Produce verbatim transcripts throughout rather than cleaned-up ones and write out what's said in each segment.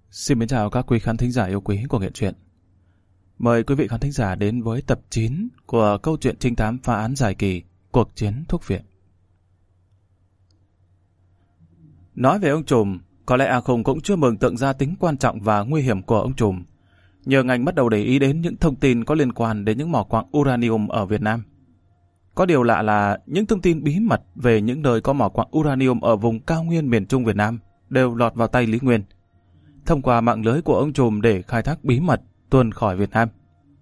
Xin mến chào các quý khán thính giả yêu quý của Nghệ Truyện. Mời quý vị khán thính giả đến với tập chín của câu chuyện trinh thám phá án dài kỳ Cuộc chiến thuốc viện. Nói về ông trùm, có lẽ A Khùng cũng chưa mường tượng ra tính quan trọng và nguy hiểm của ông trùm. Nhờ ngành bắt đầu để ý đến những thông tin có liên quan đến những mỏ quặng uranium ở Việt Nam. Có điều lạ là những thông tin bí mật về những nơi có mỏ quặng uranium ở vùng cao nguyên miền Trung Việt Nam đều lọt vào tay Lý Nguyên, thông qua mạng lưới của ông trùm để khai thác bí mật tuôn khỏi Việt Nam.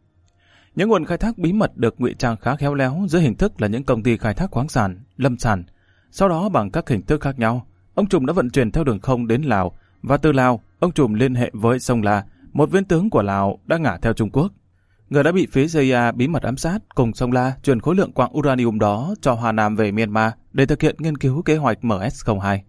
Những nguồn khai thác bí mật được ngụy trang khá khéo léo dưới hình thức là những công ty khai thác khoáng sản, lâm sản. Sau đó bằng các hình thức khác nhau, ông trùm đã vận chuyển theo đường không đến Lào, và từ Lào, ông trùm liên hệ với Sông La, một viên tướng của Lào đã ngả theo Trung Quốc. Người đã bị phía xê i a bí mật ám sát cùng Sông La chuyển khối lượng quặng uranium đó cho Hà Nam về Myanmar để thực hiện nghiên cứu kế hoạch M S không hai.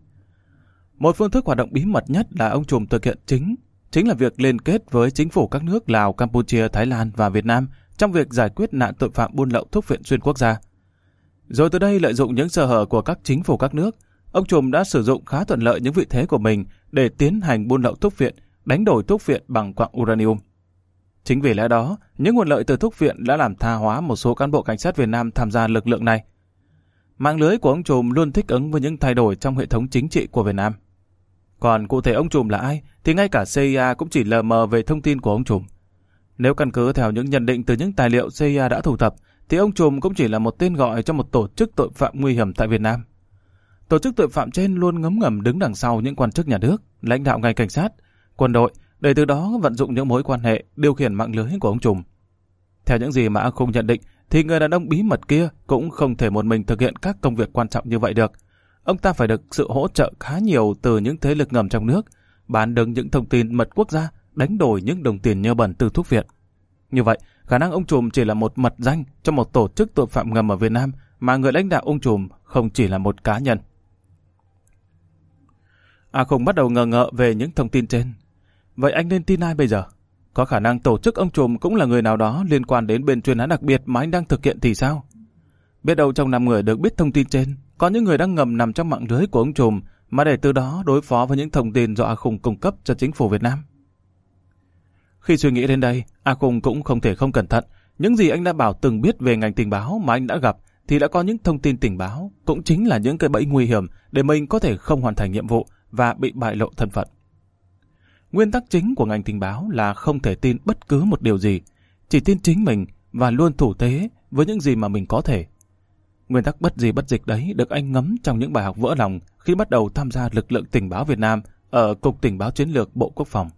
Một phương thức hoạt động bí mật nhất là ông trùm thực hiện chính, chính là việc liên kết với chính phủ các nước Lào, Campuchia, Thái Lan và Việt Nam trong việc giải quyết nạn tội phạm buôn lậu thuốc viện xuyên quốc gia. Rồi từ đây lợi dụng những sơ hở của các chính phủ các nước, ông trùm đã sử dụng khá thuận lợi những vị thế của mình để tiến hành buôn lậu thuốc viện, đánh đổi thuốc viện bằng quặng uranium. Chính vì lẽ đó, những nguồn lợi từ thuốc viện đã làm tha hóa một số cán bộ cảnh sát Việt Nam tham gia lực lượng này. Mạng lưới của ông trùm luôn thích ứng với những thay đổi trong hệ thống chính trị của Việt Nam. Còn cụ thể ông trùm là ai thì ngay cả xê i a cũng chỉ lờ mờ về thông tin của ông trùm. Nếu căn cứ theo những nhận định từ những tài liệu xê i a đã thu thập, thì ông trùm cũng chỉ là một tên gọi cho một tổ chức tội phạm nguy hiểm tại Việt Nam. Tổ chức tội phạm trên luôn ngấm ngầm đứng đằng sau những quan chức nhà nước, lãnh đạo ngành cảnh sát, quân đội, để từ đó vận dụng những mối quan hệ điều khiển mạng lưới của ông trùm. Theo những gì mà A Khung nhận định, thì người đàn ông bí mật kia cũng không thể một mình thực hiện các công việc quan trọng như vậy được. Ông ta phải được sự hỗ trợ khá nhiều từ những thế lực ngầm trong nước, bán đứng những thông tin mật quốc gia, đánh đổi những đồng tiền nhơ bẩn từ thuốc viện. Như vậy, khả năng ông trùm chỉ là một mật danh cho một tổ chức tội phạm ngầm ở Việt Nam, mà người lãnh đạo ông trùm không chỉ là một cá nhân. A Khung bắt đầu ngờ ngợ về những thông tin trên. Vậy anh nên tin ai bây giờ? Có khả năng tổ chức ông trùm cũng là người nào đó liên quan đến bên chuyên án đặc biệt mà anh đang thực hiện thì sao? Biết đâu trong năm người được biết thông tin trên, có những người đang ngầm nằm trong mạng lưới của ông trùm mà để từ đó đối phó với những thông tin do A Khung cung cấp cho chính phủ Việt Nam. Khi suy nghĩ đến đây, A Khung cũng không thể không cẩn thận. Những gì anh đã bảo từng biết về ngành tình báo mà anh đã gặp thì đã có những thông tin tình báo, cũng chính là những cái bẫy nguy hiểm để mình có thể không hoàn thành nhiệm vụ và bị bại lộ thân phận. Nguyên tắc chính của ngành tình báo là không thể tin bất cứ một điều gì, chỉ tin chính mình và luôn thủ thế với những gì mà mình có thể. Nguyên tắc bất gì bất dịch đấy được anh ngấm trong những bài học vỡ lòng khi bắt đầu tham gia lực lượng tình báo Việt Nam ở Cục Tình báo Chiến lược Bộ Quốc phòng.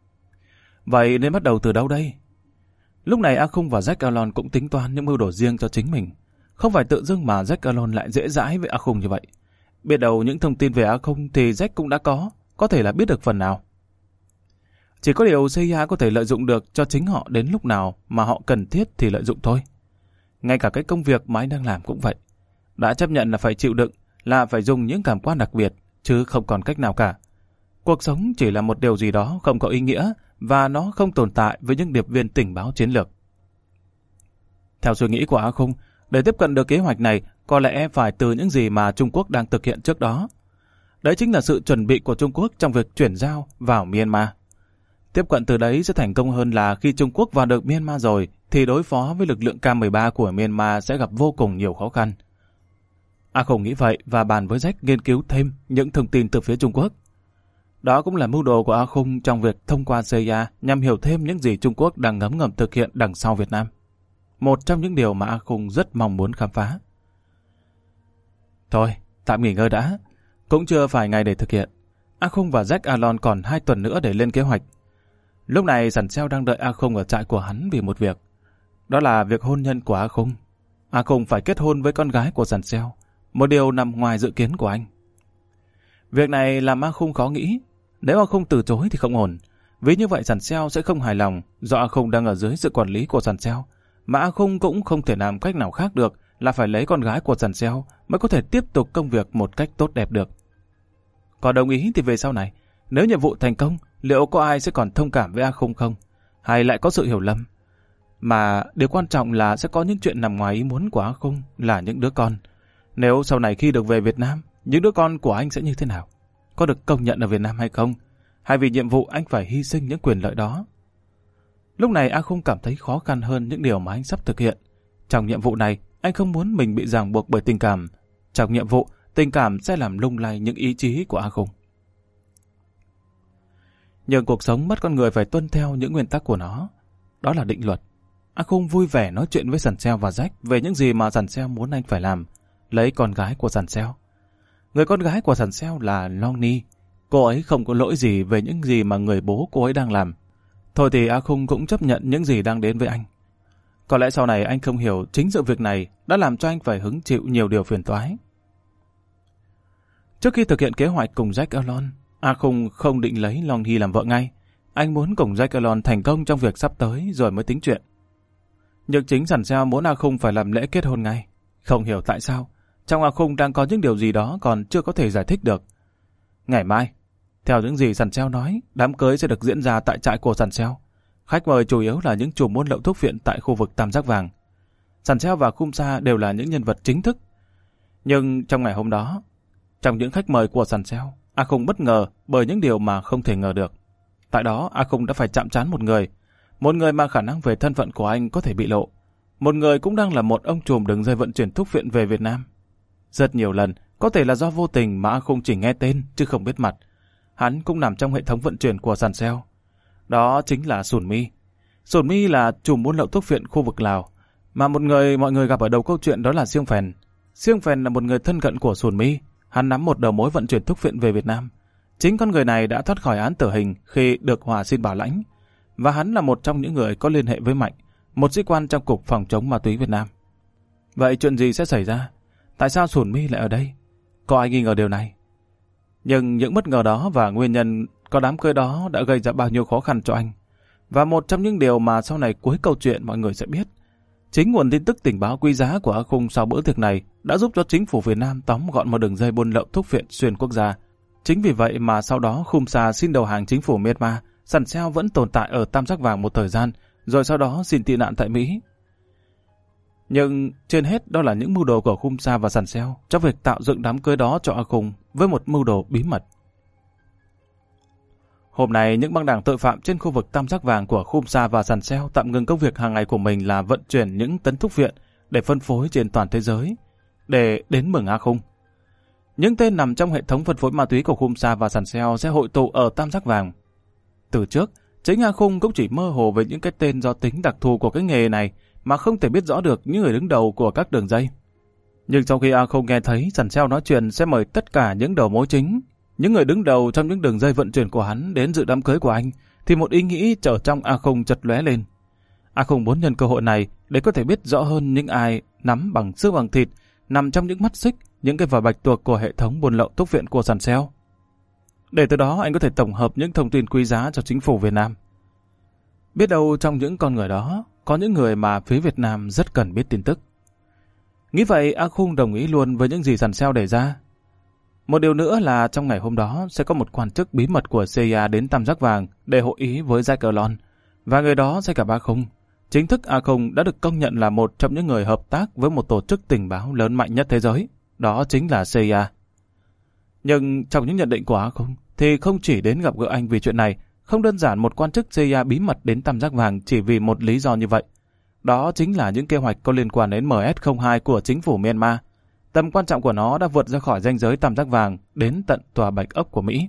Vậy nên bắt đầu từ đâu đây? Lúc này A Khung và Jack Alon cũng tính toán những mưu đồ riêng cho chính mình. Không phải tự dưng mà Jack Alon lại dễ dãi với A Khung như vậy. Biết đầu những thông tin về A Khung thì Jack cũng đã có, có thể là biết được phần nào. Chỉ có điều xê i a có thể lợi dụng được cho chính họ đến lúc nào mà họ cần thiết thì lợi dụng thôi. Ngay cả cái công việc mà anh đang làm cũng vậy. Đã chấp nhận là phải chịu đựng, là phải dùng những cảm quan đặc biệt, chứ không còn cách nào cả. Cuộc sống chỉ là một điều gì đó không có ý nghĩa và nó không tồn tại với những điệp viên tình báo chiến lược. Theo suy nghĩ của A Khung, để tiếp cận được kế hoạch này có lẽ phải từ những gì mà Trung Quốc đang thực hiện trước đó. Đấy chính là sự chuẩn bị của Trung Quốc trong việc chuyển giao vào Myanmar. Tiếp cận từ đấy sẽ thành công hơn là khi Trung Quốc vào được Myanmar rồi thì đối phó với lực lượng K mười ba của Myanmar sẽ gặp vô cùng nhiều khó khăn. A Khung nghĩ vậy và bàn với Jack nghiên cứu thêm những thông tin từ phía Trung Quốc. Đó cũng là mưu đồ của A Khung trong việc thông qua xê i a nhằm hiểu thêm những gì Trung Quốc đang ngấm ngầm thực hiện đằng sau Việt Nam. Một trong những điều mà A Khung rất mong muốn khám phá. Thôi, tạm nghỉ ngơi đã. Cũng chưa phải ngày để thực hiện. A Khung và Jack Alon còn hai tuần nữa để lên kế hoạch. Lúc này Sẵn Seo đang đợi A Khung ở trại của hắn vì một việc. Đó là việc hôn nhân của A Khung. A Khung phải kết hôn với con gái của Sẵn Seo, một điều nằm ngoài dự kiến của anh. Việc này làm A Khung khó nghĩ. Nếu A Khung từ chối thì không ổn, vì như vậy Sẵn Seo sẽ không hài lòng do A Khung đang ở dưới sự quản lý của Sẵn Seo, mà A Khung cũng không thể làm cách nào khác được là phải lấy con gái của Sẵn Seo mới có thể tiếp tục công việc một cách tốt đẹp được. Còn đồng ý thì về sau này, nếu nhiệm vụ thành công, liệu có ai sẽ còn thông cảm với A Khung không? Hay lại có sự hiểu lầm? Mà điều quan trọng là sẽ có những chuyện nằm ngoài ý muốn của A Khung là những đứa con. Nếu sau này khi được về Việt Nam, những đứa con của anh sẽ như thế nào? Có được công nhận ở Việt Nam hay không? hay vì nhiệm vụ anh phải hy sinh những quyền lợi đó? Lúc này A Khung cảm thấy khó khăn hơn những điều mà anh sắp thực hiện. Trong nhiệm vụ này, anh không muốn mình bị ràng buộc bởi tình cảm. Trong nhiệm vụ, tình cảm sẽ làm lung lay những ý chí của A Khung. Nhưng cuộc sống bắt con người phải tuân theo những nguyên tắc của nó. Đó là định luật. A Khung vui vẻ nói chuyện với Sàn Seo và Jack về những gì mà Sàn Seo muốn anh phải làm. Lấy con gái của Sàn Seo. Người con gái của Sàn Seo là Long Ni. Cô ấy không có lỗi gì về những gì mà người bố cô ấy đang làm. Thôi thì A Khung cũng chấp nhận những gì đang đến với anh. Có lẽ sau này anh không hiểu chính sự việc này đã làm cho anh phải hứng chịu nhiều điều phiền toái. Trước khi thực hiện kế hoạch cùng Jack Erlon, A Khung không định lấy Long Ni làm vợ ngay. Anh muốn cùng Jack Erlon thành công trong việc sắp tới rồi mới tính chuyện. Nhưng chính Sàn Seo muốn A Khung phải làm lễ kết hôn ngay. Không hiểu tại sao, trong A Khung đang có những điều gì đó còn chưa có thể giải thích được. Ngày mai, theo những gì Sàn Seo nói, đám cưới sẽ được diễn ra tại trại của Sàn Seo. Khách mời chủ yếu là những chủ buôn lậu thuốc phiện tại khu vực Tam Giác Vàng. Sàn Seo và Khum Sa đều là những nhân vật chính thức. Nhưng trong ngày hôm đó, trong những khách mời của Sàn Seo, A Khung bất ngờ bởi những điều mà không thể ngờ được. Tại đó, A Khung đã phải chạm trán một người. Một người mà khả năng về thân phận của anh có thể bị lộ. Một người cũng đang là một ông trùm đường dây vận chuyển thuốc phiện về Việt Nam. Rất nhiều lần, có thể là do vô tình mà A Khung chỉ nghe tên chứ không biết mặt. Hắn cũng nằm trong hệ thống vận chuyển của Sàn Seo. Đó chính là Sùn Mi. Sùn Mi là trùm buôn lậu thuốc phiện khu vực Lào, mà một người mọi người gặp ở đầu câu chuyện đó là Siêng Phèn. Siêng Phèn là một người thân cận của Sùn Mi. Hắn nắm một đầu mối vận chuyển thuốc phiện về Việt Nam. Chính con người này đã thoát khỏi án tử hình khi được Hòa xin bảo lãnh, và hắn là một trong những người có liên hệ với Mạnh, một sĩ quan trong cục phòng chống ma túy Việt Nam. Vậy chuyện gì sẽ xảy ra? Tại sao Sùn Mi lại ở đây? Có ai nghi ngờ điều này? Nhưng những bất ngờ đó và nguyên nhân có đám cưới đó đã gây ra bao nhiêu khó khăn cho anh. Và một trong những điều mà sau này cuối câu chuyện mọi người sẽ biết, chính nguồn tin tức tình báo quý giá của A Khung sau bữa tiệc này đã giúp cho chính phủ Việt Nam tóm gọn một đường dây buôn lậu thuốc phiện xuyên quốc gia. Chính vì vậy mà sau đó Khum Sa xin đầu hàng chính phủ Myanmar, Sàn Seo vẫn tồn tại ở Tam Giác Vàng một thời gian, rồi sau đó xin tị nạn tại Mỹ. Nhưng trên hết đó là những mưu đồ của Khum Sa và Sàn Seo trong việc tạo dựng đám cưới đó cho A Khung với một mưu đồ bí mật. Hôm nay, những băng đảng tội phạm trên khu vực Tam Giác Vàng của Khum Sa và Sàn Seo tạm ngừng công việc hàng ngày của mình là vận chuyển những tấn thuốc viện để phân phối trên toàn thế giới, để đến mừng A Khung. Những tên nằm trong hệ thống phân phối ma túy của Khum Sa và Sàn Seo sẽ hội tụ ở Tam Giác Vàng. Từ trước, chính A Khung cũng chỉ mơ hồ về những cái tên do tính đặc thù của cái nghề này mà không thể biết rõ được những người đứng đầu của các đường dây. Nhưng sau khi A Khung nghe thấy Sàn Seo nói chuyện sẽ mời tất cả những đầu mối chính, những người đứng đầu trong những đường dây vận chuyển của hắn đến dự đám cưới của anh, thì một ý nghĩ trở trong A Khung chợt lóe lên. A Khung muốn nhân cơ hội này để có thể biết rõ hơn những ai nắm bằng xương bằng thịt, nằm trong những mắt xích, những cái vỏ bạch tuộc của hệ thống buôn lậu thuốc viện của Sàn Seo. Để từ đó anh có thể tổng hợp những thông tin quý giá cho chính phủ Việt Nam. Biết đâu trong những con người đó có những người mà phía Việt Nam rất cần biết tin tức. Nghĩ vậy, A Khung đồng ý luôn với những gì Sàn Seo đề ra. Một điều nữa là trong ngày hôm đó sẽ có một quan chức bí mật của xê i a đến Tam Giác Vàng để hội ý với Jack Erlon, và người đó sẽ gặp A Khung. Chính thức A Khung đã được công nhận là một trong những người hợp tác với một tổ chức tình báo lớn mạnh nhất thế giới, đó chính là xê i a. Nhưng trong những nhận định của A Khung thì không chỉ đến gặp gỡ anh vì chuyện này, không đơn giản một quan chức xê i a bí mật đến Tam Giác Vàng chỉ vì một lý do như vậy. Đó chính là những kế hoạch có liên quan đến em ét không hai của chính phủ Myanmar. Tầm quan trọng của nó đã vượt ra khỏi ranh giới Tam Giác Vàng đến tận tòa Bạch Ốc của Mỹ.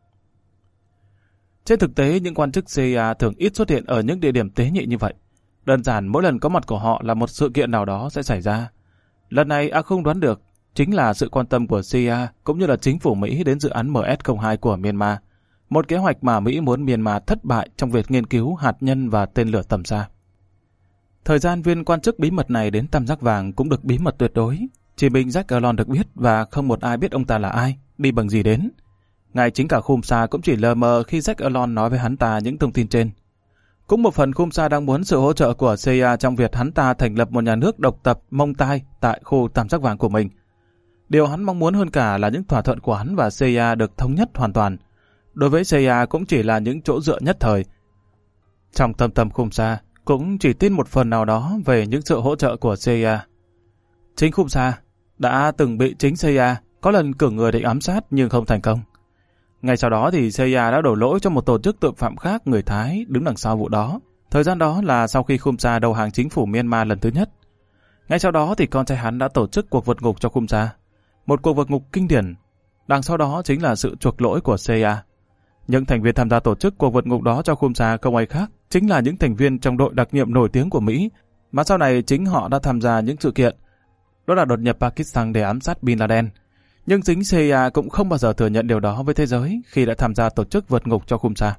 Trên thực tế, những quan chức xê i a thường ít xuất hiện ở những địa điểm tế nhị như vậy. Đơn giản mỗi lần có mặt của họ là một sự kiện nào đó sẽ xảy ra. Lần này A Khung đoán được chính là sự quan tâm của xê i a cũng như là chính phủ Mỹ đến dự án em ét không hai của Myanmar. Một kế hoạch mà Mỹ muốn Myanmar thất bại trong việc nghiên cứu hạt nhân và tên lửa tầm xa. Thời gian viên quan chức bí mật này đến Tam Giác Vàng cũng được bí mật tuyệt đối. Chỉ mình Jack Erlon được biết và không một ai biết ông ta là ai, đi bằng gì đến. Ngay chính cả Khum Sa cũng chỉ lờ mờ khi Jack Erlon nói với hắn ta những thông tin trên. Cũng một phần Khum Sa đang muốn sự hỗ trợ của xê i a trong việc hắn ta thành lập một nhà nước độc tập Mông Tai tại khu Tam Giác Vàng của mình. Điều hắn mong muốn hơn cả là những thỏa thuận của hắn và xê i a được thống nhất hoàn toàn. Đối với xê i a cũng chỉ là những chỗ dựa nhất thời. Trong tâm tâm Khum Sa cũng chỉ tin một phần nào đó về những sự hỗ trợ của xê i a. Chính Khum Sa đã từng bị chính xê i a có lần cử người để ám sát nhưng không thành công. Ngay sau đó thì xê i a đã đổ lỗi cho một tổ chức tội phạm khác người Thái đứng đằng sau vụ đó. Thời gian đó là sau khi Khumsa đầu hàng chính phủ Myanmar lần thứ nhất. Ngay sau đó thì con trai hắn đã tổ chức cuộc vượt ngục cho Khumsa. Một cuộc vượt ngục kinh điển. Đằng sau đó chính là sự chuộc lỗi của xê i a. Những thành viên tham gia tổ chức cuộc vượt ngục đó cho Khumsa không ai khác, chính là những thành viên trong đội đặc nhiệm nổi tiếng của Mỹ, mà sau này chính họ đã tham gia những sự kiện. Đó là đột nhập Pakistan để ám sát Bin Laden. Nhưng chính xê i a cũng không bao giờ thừa nhận điều đó với thế giới khi đã tham gia tổ chức vượt ngục cho Khumsa.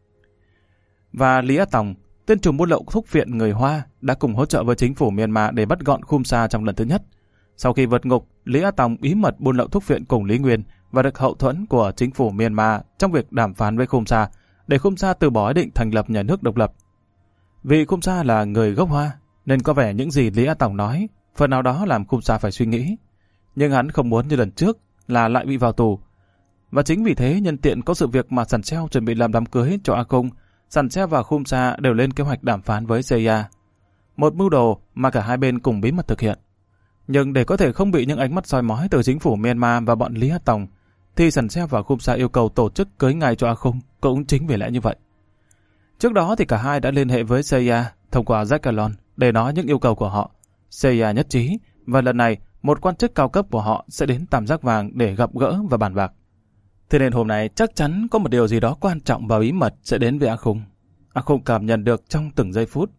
Và Lý Á Tòng, tên trùm buôn lậu thuốc phiện người Hoa, đã cùng hỗ trợ với chính phủ Myanmar để bắt gọn Khumsa trong lần thứ nhất. Sau khi vượt ngục, Lý Á Tòng bí mật buôn lậu thuốc phiện cùng Lý Nguyên và được hậu thuẫn của chính phủ Myanmar trong việc đàm phán với Khumsa để Khumsa từ bỏ ý định thành lập nhà nước độc lập. Vì Khumsa là người gốc Hoa, nên có vẻ những gì Lý Á Tòng nói phần nào đó làm Khumsa phải suy nghĩ. Nhưng hắn không muốn như lần trước là lại bị vào tù. Và chính vì thế, nhân tiện có sự việc mà Sàn Seo chuẩn bị làm đám cưới cho A Khung, Sàn Seo và Khumsa đều lên kế hoạch đàm phán với xê i a. Một mưu đồ mà cả hai bên cùng bí mật thực hiện. Nhưng để có thể không bị những ánh mắt soi mói từ chính phủ Myanmar và bọn Lý Á Tòng, thì Sàn Seo và Khumsa yêu cầu tổ chức cưới ngay cho A Khung, cũng chính vì lẽ như vậy. Trước đó thì cả hai đã liên hệ với xê i a thông qua Jack Calon để nói những yêu cầu của họ. xê i a nhất trí, và lần này một quan chức cao cấp của họ sẽ đến Tam Giác Vàng để gặp gỡ và bàn bạc. Thế nên hôm nay chắc chắn có một điều gì đó quan trọng và bí mật sẽ đến với A Khung. A Khung cảm nhận được trong từng giây phút.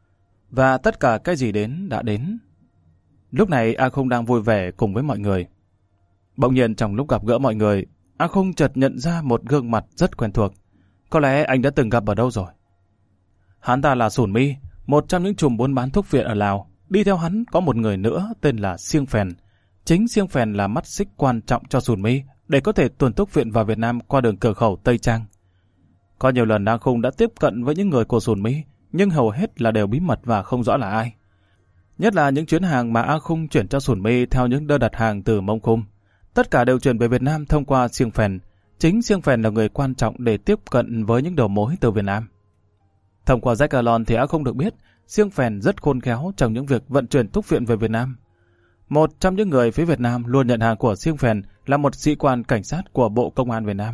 Và tất cả cái gì đến đã đến. Lúc này A Khung đang vui vẻ cùng với mọi người. Bỗng nhiên trong lúc gặp gỡ mọi người, A Khung chợt nhận ra một gương mặt rất quen thuộc. Có lẽ anh đã từng gặp ở đâu rồi. Hắn ta là Sùn Mi, một trong những trùm buôn bán thuốc phiện ở Lào. Đi theo hắn có một người nữa tên là Siêng Phèn. Chính Siêng Phèn là mắt xích quan trọng cho Sùn Mi để có thể tuồn thuốc phiện vào Việt Nam qua đường cửa khẩu Tây Trang. Có nhiều lần A Khung đã tiếp cận với những người của Sùn Mi, nhưng hầu hết là đều bí mật và không rõ là ai. Nhất là những chuyến hàng mà A Khung chuyển cho Sùn Mi theo những đơn đặt hàng từ Mông Khum. Tất cả đều chuyển về Việt Nam thông qua Siêng Phèn. Chính Siêng Phèn là người quan trọng để tiếp cận với những đầu mối từ Việt Nam. Thông qua Jack Calon thì A Khung được biết Siêng Phèn rất khôn khéo trong những việc vận chuyển thuốc phiện về Việt Nam. Một trong những người phía Việt Nam luôn nhận hàng của Siêng Phèn là một sĩ quan cảnh sát của Bộ Công an Việt Nam.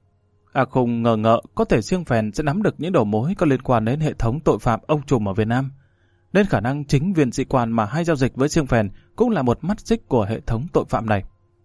A Khung ngờ ngợ có thể Siêng Phèn sẽ nắm được những đầu mối có liên quan đến hệ thống tội phạm ông trùm ở Việt Nam. Nên khả năng chính viên sĩ quan mà hay giao dịch với Siêng Phèn cũng là một mắt xích của hệ thống tội phạm này.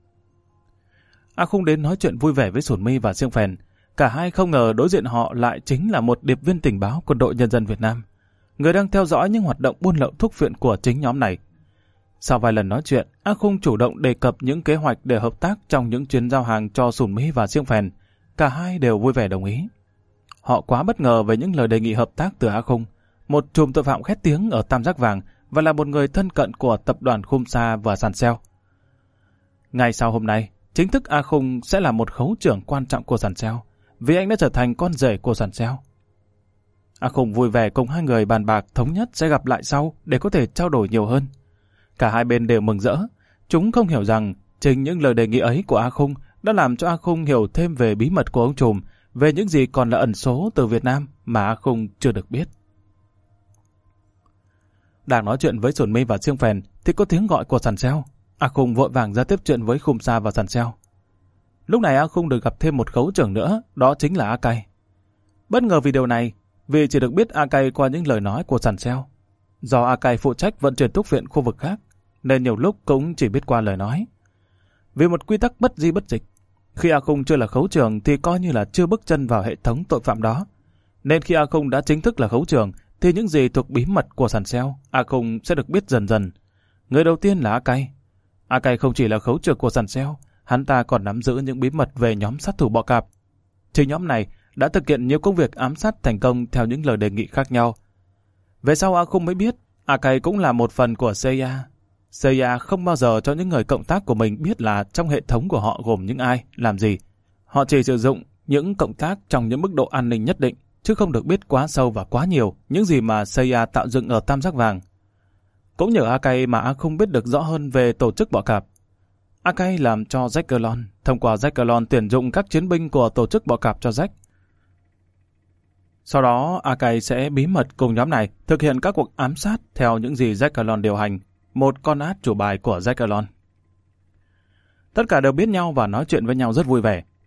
A Khung đến nói chuyện vui vẻ với Sùn Mi và Siêng Phèn. Cả hai không ngờ đối diện họ lại chính là một điệp viên tình báo quân đội nhân dân Việt Nam, người đang theo dõi những hoạt động buôn lậu thuốc phiện của chính nhóm này. Sau vài lần nói chuyện, A Khung chủ động đề cập những kế hoạch để hợp tác trong những chuyến giao hàng cho Sùn Mi và Siêng Phèn. Cả hai đều vui vẻ đồng ý. Họ quá bất ngờ về những lời đề nghị hợp tác từ A Khung, một trùm tội phạm khét tiếng ở Tam Giác Vàng và là một người thân cận của tập đoàn Khumsa và Sàn Seo. Ngày sau hôm nay, chính thức A Khung sẽ là một khấu trưởng quan trọng của Sàn Seo, vì anh đã trở thành con rể của Sàn Seo. A Khung vui vẻ cùng hai người bàn bạc thống nhất sẽ gặp lại sau để có thể trao đổi nhiều hơn. Cả hai bên đều mừng rỡ. Chúng không hiểu rằng chính những lời đề nghị ấy của A Khung đã làm cho A Khung hiểu thêm về bí mật của ông trùm, về những gì còn là ẩn số từ Việt Nam mà A Khung chưa được biết. Đang nói chuyện với Sùn Mi và Siêng Phèn thì có tiếng gọi của Sàn Seo. A Khung vội vàng ra tiếp chuyện với Khumsa và Sàn Seo. Lúc này A Khung được gặp thêm một khấu trưởng nữa, đó chính là A Cay. Bất ngờ vì điều này, vì chỉ được biết A Cay qua những lời nói của Sàn Seo. Do A Cay phụ trách vận chuyển thuốc viện khu vực khác, nên nhiều lúc cũng chỉ biết qua lời nói. Vì một quy tắc bất di bất dịch, khi A Khung chưa là khấu trưởng thì coi như là chưa bước chân vào hệ thống tội phạm đó. Nên khi A Khung đã chính thức là khấu trưởng thì những gì thuộc bí mật của Sàn Seo, A Khung sẽ được biết dần dần. Người đầu tiên là A Cay. A Cay không chỉ là khấu trưởng của Sàn Seo, hắn ta còn nắm giữ những bí mật về nhóm sát thủ bọ cạp. Chính nhóm này đã thực hiện nhiều công việc ám sát thành công theo những lời đề nghị khác nhau. Về sau A Khung mới biết, A Cay cũng là một phần của xê i a. xê i a không bao giờ cho những người cộng tác của mình biết là trong hệ thống của họ gồm những ai, làm gì. Họ chỉ sử dụng những cộng tác trong những mức độ an ninh nhất định, chứ không được biết quá sâu và quá nhiều những gì mà xê i a tạo dựng ở Tam Giác Vàng. Cũng nhờ A Cay mà A Khung biết được rõ hơn về tổ chức bọ cạp. A Cay làm cho Jack Calon, thông qua Jack Calon tuyển dụng các chiến binh của tổ chức bọ cạp cho Jack. Sau đó, A Cay sẽ bí mật cùng nhóm này thực hiện các cuộc ám sát theo những gì Jack Calon điều hành, một con át chủ bài của Jack Calon. Tất cả đều biết nhau và nói chuyện với nhau rất vui vẻ.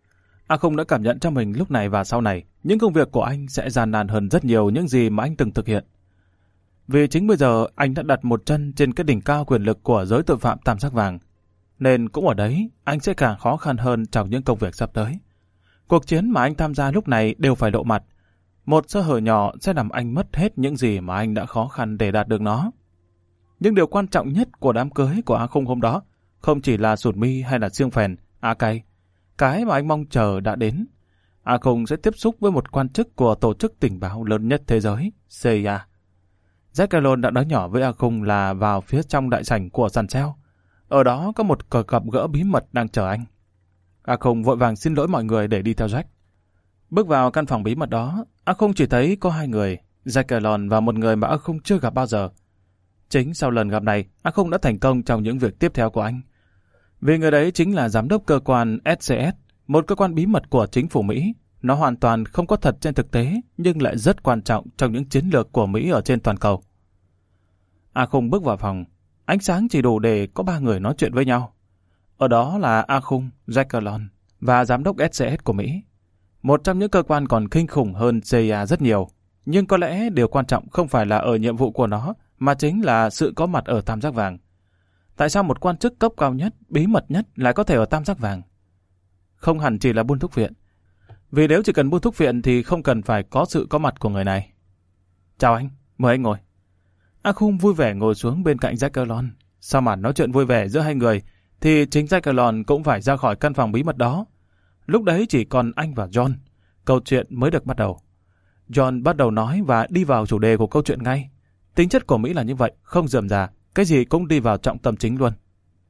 A Không đã cảm nhận cho mình lúc này và sau này, những công việc của anh sẽ gian nan hơn rất nhiều những gì mà anh từng thực hiện. Vì chính bây giờ anh đã đặt một chân trên cái đỉnh cao quyền lực của giới tội phạm tam giác vàng, nên cũng ở đấy anh sẽ càng khó khăn hơn trong những công việc sắp tới. Cuộc chiến mà anh tham gia lúc này đều phải lộ mặt. Một sơ hở nhỏ sẽ làm anh mất hết những gì mà anh đã khó khăn để đạt được nó. Nhưng điều quan trọng nhất của đám cưới của A Không hôm đó không chỉ là sụt mi hay là xiêng phèn, á cay. Cái mà anh mong chờ đã đến. A Không sẽ tiếp xúc với một quan chức của tổ chức tình báo lớn nhất thế giới, C I A. Jack Gallon đã nói nhỏ với A Không là vào phía trong đại sảnh của sàn sale. Ở đó có một cuộc gặp gỡ bí mật đang chờ anh. A Không vội vàng xin lỗi mọi người để đi theo Jack. Bước vào căn phòng bí mật đó, A Không chỉ thấy có hai người, Jack Gallon và một người mà A Không chưa gặp bao giờ. Chính sau lần gặp này, A Không đã thành công trong những việc tiếp theo của anh. Vì người đấy chính là giám đốc cơ quan S C S, một cơ quan bí mật của chính phủ Mỹ. Nó hoàn toàn không có thật trên thực tế, nhưng lại rất quan trọng trong những chiến lược của Mỹ ở trên toàn cầu. A Không bước vào phòng, ánh sáng chỉ đủ để có ba người nói chuyện với nhau. Ở đó là A Không, Jack Gallon và giám đốc S C S của Mỹ. Một trong những cơ quan còn kinh khủng hơn C I A rất nhiều. Nhưng có lẽ điều quan trọng không phải là ở nhiệm vụ của nó, mà chính là sự có mặt ở tam giác vàng. Tại sao một quan chức cấp cao nhất, bí mật nhất lại có thể ở tam giác vàng? Không hẳn chỉ là buôn thuốc viện. Vì nếu chỉ cần buôn thuốc viện thì không cần phải có sự có mặt của người này. Chào anh, mời anh ngồi. A Không vui vẻ ngồi xuống bên cạnh Jack Gallon. Sau màn nói chuyện vui vẻ giữa hai người, thì chính Jack Gallon cũng phải ra khỏi căn phòng bí mật đó. Lúc đấy chỉ còn anh và John. Câu chuyện mới được bắt đầu. John bắt đầu nói và đi vào chủ đề của câu chuyện ngay. Tính chất của Mỹ là như vậy, không rườm rà, cái gì cũng đi vào trọng tâm chính luôn.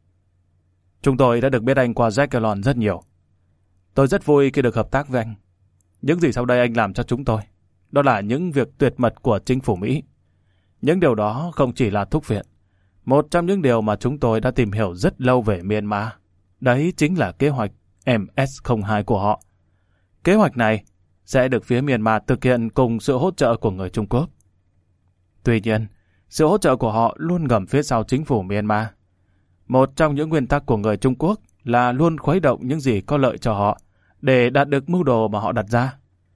Chúng tôi đã được biết anh qua Jack Gallon rất nhiều. Tôi rất vui khi được hợp tác với anh. Những gì sau đây anh làm cho chúng tôi, đó là những việc tuyệt mật của chính phủ Mỹ. Những điều đó không chỉ là thuốc viện. Một trong những điều mà chúng tôi đã tìm hiểu rất lâu về Myanmar, đấy chính là kế hoạch M S không hai của họ. Kế hoạch này sẽ được phía Myanmar thực hiện cùng sự hỗ trợ của người Trung Quốc. Tuy nhiên, sự hỗ trợ của họ luôn ngầm phía sau chính phủ Myanmar. Một trong những nguyên tắc của người Trung Quốc là luôn khuấy động những gì có lợi cho họ để đạt được mưu đồ mà họ đặt ra.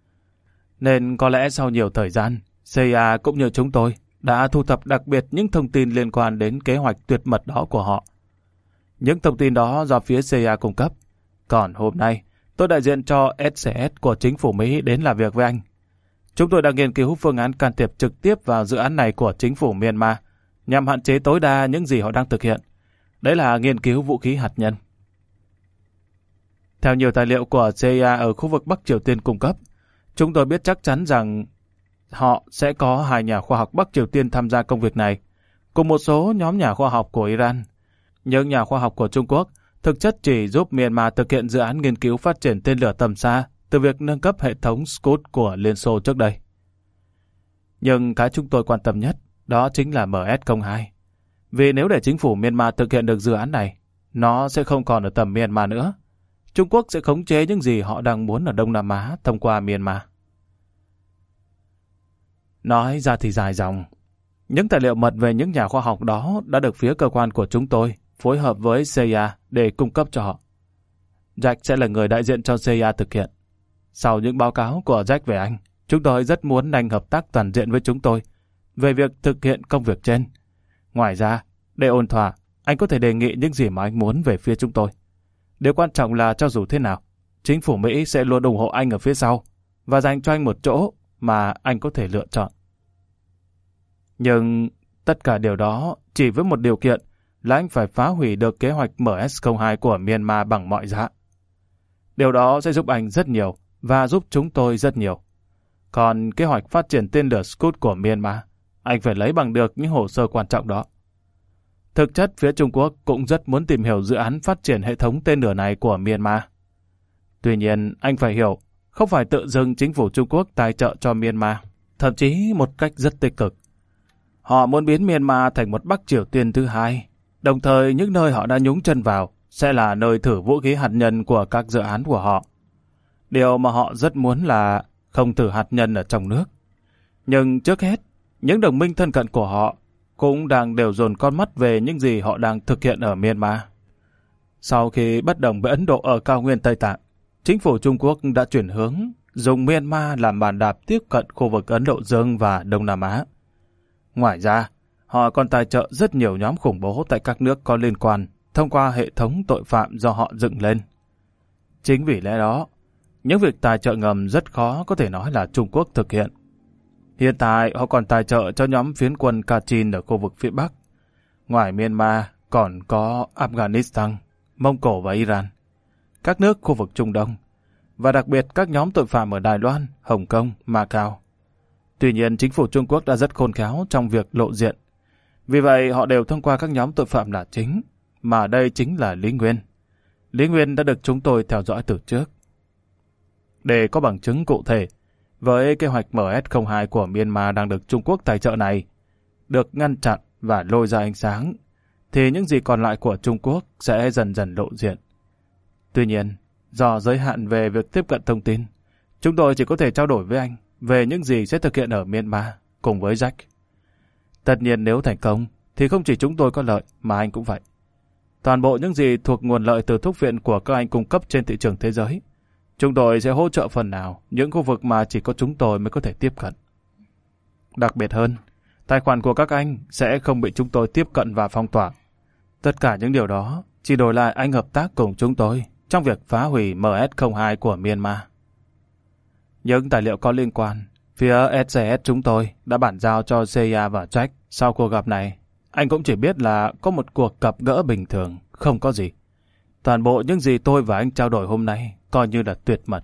Nên có lẽ sau nhiều thời gian, C I A cũng như chúng tôi đã thu thập đặc biệt những thông tin liên quan đến kế hoạch tuyệt mật đó của họ. Những thông tin đó do phía C I A cung cấp. Còn hôm nay, tôi đại diện cho S C S của chính phủ Mỹ đến làm việc với anh. Chúng tôi đang nghiên cứu phương án can thiệp trực tiếp vào dự án này của chính phủ Myanmar nhằm hạn chế tối đa những gì họ đang thực hiện. Đấy là nghiên cứu vũ khí hạt nhân. Theo nhiều tài liệu của C I A ở khu vực Bắc Triều Tiên cung cấp, chúng tôi biết chắc chắn rằng họ sẽ có hai nhà khoa học Bắc Triều Tiên tham gia công việc này, cùng một số nhóm nhà khoa học của Iran. Những nhà khoa học của Trung Quốc thực chất chỉ giúp Myanmar thực hiện dự án nghiên cứu phát triển tên lửa tầm xa từ việc nâng cấp hệ thống Scud của Liên Xô trước đây. Nhưng cái chúng tôi quan tâm nhất đó chính là M S không hai. Vì nếu để chính phủ Myanmar thực hiện được dự án này, nó sẽ không còn ở tầm Myanmar nữa. Trung Quốc sẽ khống chế những gì họ đang muốn ở Đông Nam Á thông qua Myanmar. Nói ra thì dài dòng. Những tài liệu mật về những nhà khoa học đó đã được phía cơ quan của chúng tôi phối hợp với C I A để cung cấp cho họ. Jack sẽ là người đại diện cho C I A thực hiện. Sau những báo cáo của Jack về anh, chúng tôi rất muốn anh hợp tác toàn diện với chúng tôi về việc thực hiện công việc trên. Ngoài ra, để ổn thỏa, anh có thể đề nghị những gì mà anh muốn về phía chúng tôi. Điều quan trọng là cho dù thế nào, chính phủ Mỹ sẽ luôn ủng hộ anh ở phía sau và dành cho anh một chỗ mà anh có thể lựa chọn. Nhưng tất cả điều đó chỉ với một điều kiện là anh phải phá hủy được kế hoạch M S không hai của Myanmar bằng mọi giá. Điều đó sẽ giúp anh rất nhiều và giúp chúng tôi rất nhiều. Còn kế hoạch phát triển tên lửa Scud của Myanmar, anh phải lấy bằng được những hồ sơ quan trọng đó. Thực chất, phía Trung Quốc cũng rất muốn tìm hiểu dự án phát triển hệ thống tên lửa này của Myanmar. Tuy nhiên, anh phải hiểu, không phải tự dưng chính phủ Trung Quốc tài trợ cho Myanmar, thậm chí một cách rất tích cực. Họ muốn biến Myanmar thành một Bắc Triều Tiên thứ hai, đồng thời những nơi họ đã nhúng chân vào sẽ là nơi thử vũ khí hạt nhân của các dự án của họ. Điều mà họ rất muốn là không thử hạt nhân ở trong nước. Nhưng trước hết, những đồng minh thân cận của họ cũng đang đều dồn con mắt về những gì họ đang thực hiện ở Myanmar. Sau khi bất đồng với Ấn Độ ở cao nguyên Tây Tạng, chính phủ Trung Quốc đã chuyển hướng dùng Myanmar làm bàn đạp tiếp cận khu vực Ấn Độ Dương và Đông Nam Á. Ngoài ra, họ còn tài trợ rất nhiều nhóm khủng bố tại các nước có liên quan thông qua hệ thống tội phạm do họ dựng lên. Chính vì lẽ đó, những việc tài trợ ngầm rất khó có thể nói là Trung Quốc thực hiện. Hiện tại, họ còn tài trợ cho nhóm phiến quân Kachin ở khu vực phía Bắc. Ngoài Myanmar, còn có Afghanistan, Mông Cổ và Iran, các nước khu vực Trung Đông, và đặc biệt các nhóm tội phạm ở Đài Loan, Hồng Kông, Macau. Tuy nhiên, chính phủ Trung Quốc đã rất khôn khéo trong việc lộ diện. Vì vậy, họ đều thông qua các nhóm tội phạm là chính, mà đây chính là Lý Nguyên. Lý Nguyên đã được chúng tôi theo dõi từ trước. Để có bằng chứng cụ thể, với kế hoạch M S không hai của Myanmar đang được Trung Quốc tài trợ này, được ngăn chặn và lôi ra ánh sáng, thì những gì còn lại của Trung Quốc sẽ dần dần lộ diện. Tuy nhiên, do giới hạn về việc tiếp cận thông tin, chúng tôi chỉ có thể trao đổi với anh về những gì sẽ thực hiện ở Myanmar cùng với Jack. Tất nhiên nếu thành công, thì không chỉ chúng tôi có lợi mà anh cũng vậy. Toàn bộ những gì thuộc nguồn lợi từ thuốc viện của các anh cung cấp trên thị trường thế giới, chúng tôi sẽ hỗ trợ phần nào những khu vực mà chỉ có chúng tôi mới có thể tiếp cận. Đặc biệt hơn, tài khoản của các anh sẽ không bị chúng tôi tiếp cận và phong tỏa. Tất cả những điều đó chỉ đổi lại anh hợp tác cùng chúng tôi trong việc phá hủy M S không hai của Myanmar. Những tài liệu có liên quan, phía S C S chúng tôi đã bản giao cho C I A và Jack. Sau cuộc gặp này, anh cũng chỉ biết là có một cuộc gặp gỡ bình thường, không có gì. Toàn bộ những gì tôi và anh trao đổi hôm nay coi như là tuyệt mật.